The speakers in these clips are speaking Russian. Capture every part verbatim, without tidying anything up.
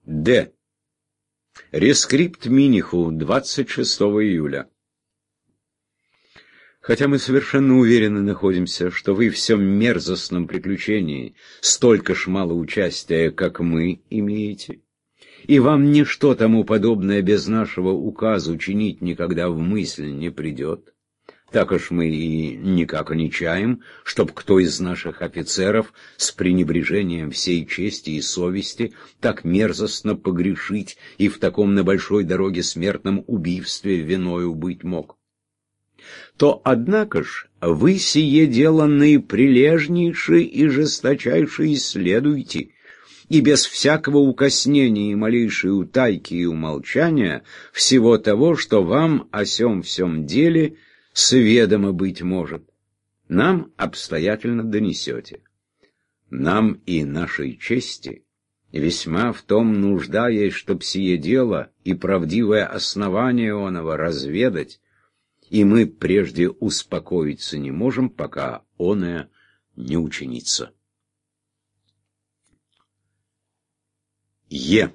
Д. Рескрипт Миниху, двадцать шестого июля. Хотя мы совершенно уверенно находимся, что вы в всем мерзостном приключении столько ж мало участия, как мы имеете, и вам ничто тому подобное без нашего указа чинить никогда в мысль не придет, так уж мы и никак не чаем, чтоб кто из наших офицеров с пренебрежением всей чести и совести так мерзостно погрешить и в таком на большой дороге смертном убийстве виною быть мог. То, однако ж, вы сие дело наиприлежнейше и жесточайше исследуйте, и без всякого укоснения и малейшей утайки и умолчания всего того, что вам о сем всем деле сведомо быть может, нам обстоятельно донесете. Нам и нашей чести весьма в том нужда есть, чтоб сие дело и правдивое основание оного разведать, и мы прежде успокоиться не можем, пока оное не учинится. Е.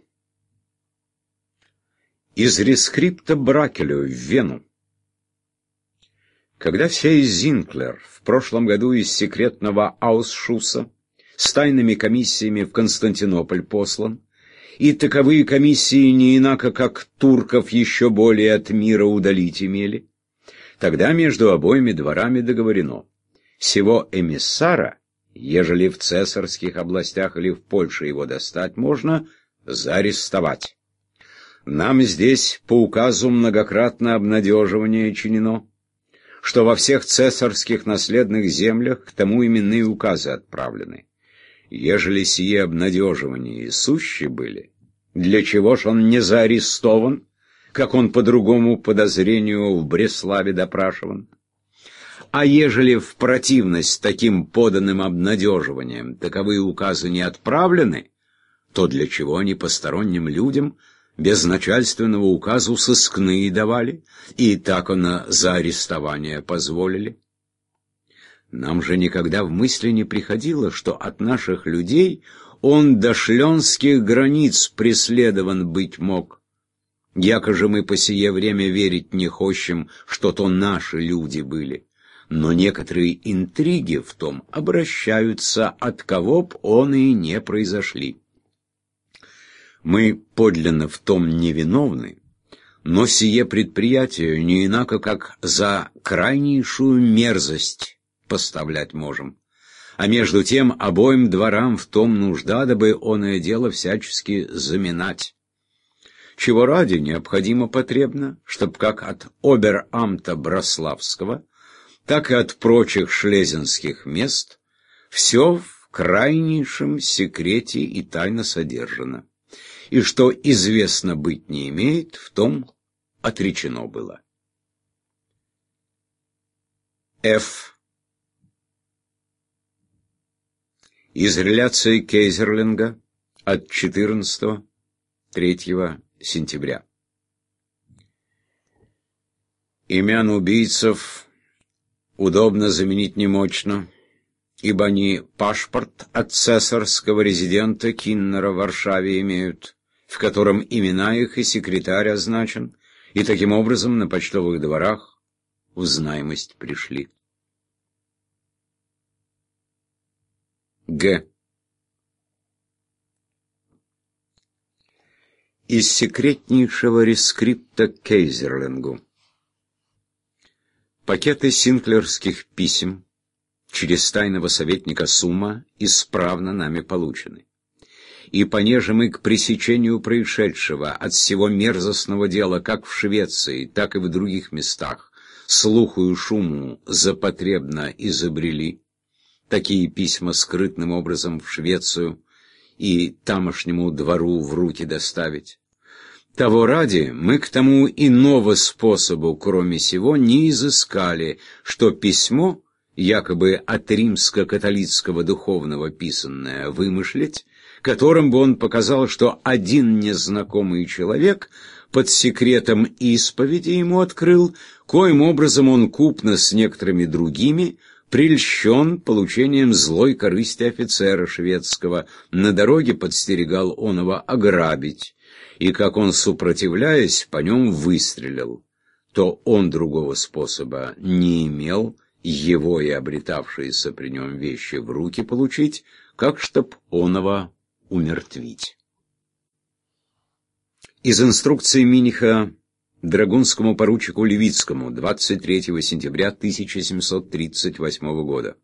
Из рескрипта Бракелю в Вену. Когда сей Зинклер в прошлом году из секретного Аусшусса с тайными комиссиями в Константинополь послан, и таковые комиссии не инако, как турков еще более от мира удалить имели, тогда между обоими дворами договорено: сего эмиссара, ежели в цесарских областях или в Польше его достать можно, заарестовать. Нам здесь по указу многократно обнадеживание чинено, что во всех цесарских наследных землях к тому именные указы отправлены. Ежели сие обнадеживания и сущи были, для чего ж он не заарестован, как он по другому подозрению в Бреславе допрашиван? А ежели в противность таким поданным обнадеживаниям таковые указы не отправлены, то для чего они посторонним людям без начальственного указу сыскные давали, и так она за арестование позволили? Нам же никогда в мысли не приходило, что от наших людей он до шленских границ преследован быть мог. Яко же мы по сие время верить не хочем, что то наши люди были. Но некоторые интриги в том обращаются, от кого б он и не произошли. Мы подлинно в том невиновны, но сие предприятие не инако, как за крайнейшую мерзость поставлять можем. А между тем обоим дворам в том нужда, дабы оное дело всячески заминать. Чего ради необходимо потребно, чтоб как от обер-амта Брославского, так и от прочих шлезинских мест все в крайнейшем секрете и тайно содержано, и что известно быть не имеет, в том отречено было. Ф. Из реляции Кейзерлинга от четырнадцатого-третьего сентября. Имян убийцев удобно заменить немочно, ибо они пашпорт от цесарского резидента Киннера в Варшаве имеют, в котором имена их и секретарь означен, и таким образом на почтовых дворах в знаемость пришли. Г. Из секретнейшего рескрипта Кейзерлингу. Пакеты синклерских писем через тайного советника Сума исправно нами получены. И понеже мы к пресечению происшедшего от всего мерзостного дела как в Швеции, так и в других местах слуху и шуму запотребно изобрели, такие письма скрытным образом в Швецию и тамошнему двору в руки доставить, того ради мы к тому иного способу, кроме сего, не изыскали, что письмо, якобы от римско-католицкого духовного писанное, вымышлять, которым бы он показал, что один незнакомый человек под секретом исповеди ему открыл, коим образом он купно с некоторыми другими прельщен получением злой корысти офицера шведского, на дороге подстерегал оного ограбить, и, как он, супротивляясь, по нем выстрелил, то он другого способа не имел его и обретавшиеся при нем вещи в руки получить, как чтоб оного умертвить. Из инструкции Миниха драгунскому поручику Левицкому двадцать третьего сентября тысяча семьсот тридцать восьмого года.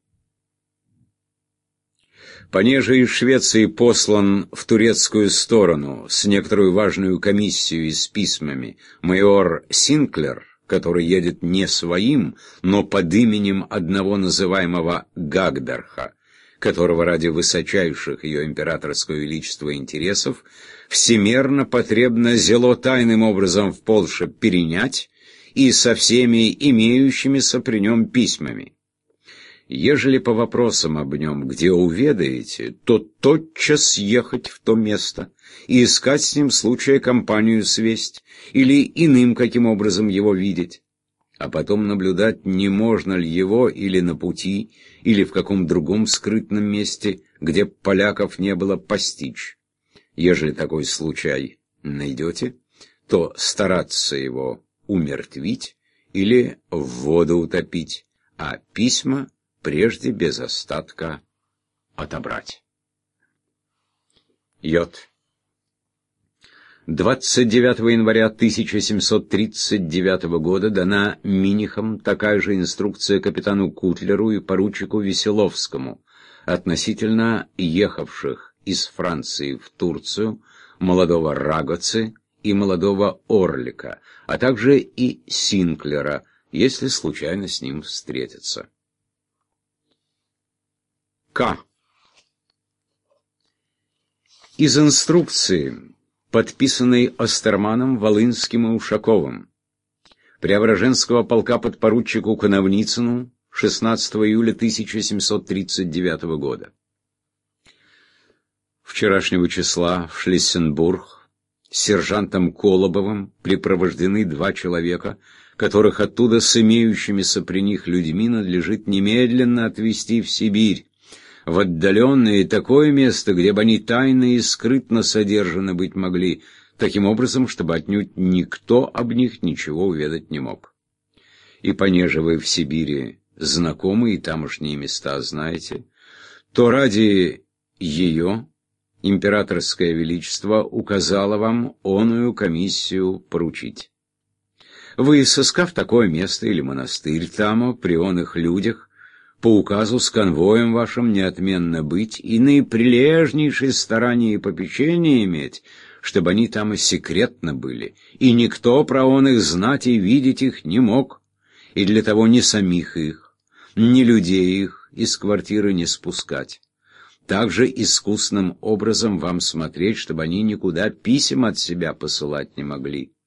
Понеже из Швеции послан в турецкую сторону с некоторую важную комиссию и с письмами майор Синклер, который едет не своим, но под именем одного называемого Гагберха, которого ради высочайших ее императорского величества интересов всемерно потребно зело тайным образом в Польше перенять и со всеми имеющимися при нем письмами. Ежели по вопросам об нем где уведаете, то тотчас ехать в то место и искать с ним случая компанию свесть или иным каким образом его видеть, а потом наблюдать, не можно ли его или на пути, или в каком другом скрытном месте, где поляков не было, постичь. Ежели такой случай найдете, то стараться его умертвить или в воду утопить, а письма прежде без остатка отобрать. Йод. двадцать девятого января тысяча семьсот тридцать девятого года дана Минихом такая же инструкция капитану Кутлеру и поручику Веселовскому относительно ехавших из Франции в Турцию молодого Рагоцы и молодого Орлика, а также и Синклера, если случайно с ним встретиться. К. Из инструкции, подписанной Остерманом, Волынским и Ушаковым, Преображенского полка подпоручику Коновницыну шестнадцатого июля тысяча семьсот тридцать девятого года. Вчерашнего числа в Шлиссенбург сержантом Колобовым припровождены два человека, которых оттуда с имеющимися при них людьми надлежит немедленно отвезти в Сибирь, в отдаленное такое место, где бы они тайно и скрытно содержаны быть могли, таким образом, чтобы отнюдь никто об них ничего уведать не мог. И понеже вы в Сибири знакомы и тамошние места знаете, то ради ее императорское величество указало вам оную комиссию поручить. Вы, сыскав такое место или монастырь тамо, при оных людях, по указу с конвоем вашим неотменно быть и наиприлежнейшие старания и попечения иметь, чтобы они там и секретно были, и никто про он их знать и видеть их не мог, и для того ни самих их, ни людей их из квартиры не спускать. Также искусным образом вам смотреть, чтобы они никуда писем от себя посылать не могли.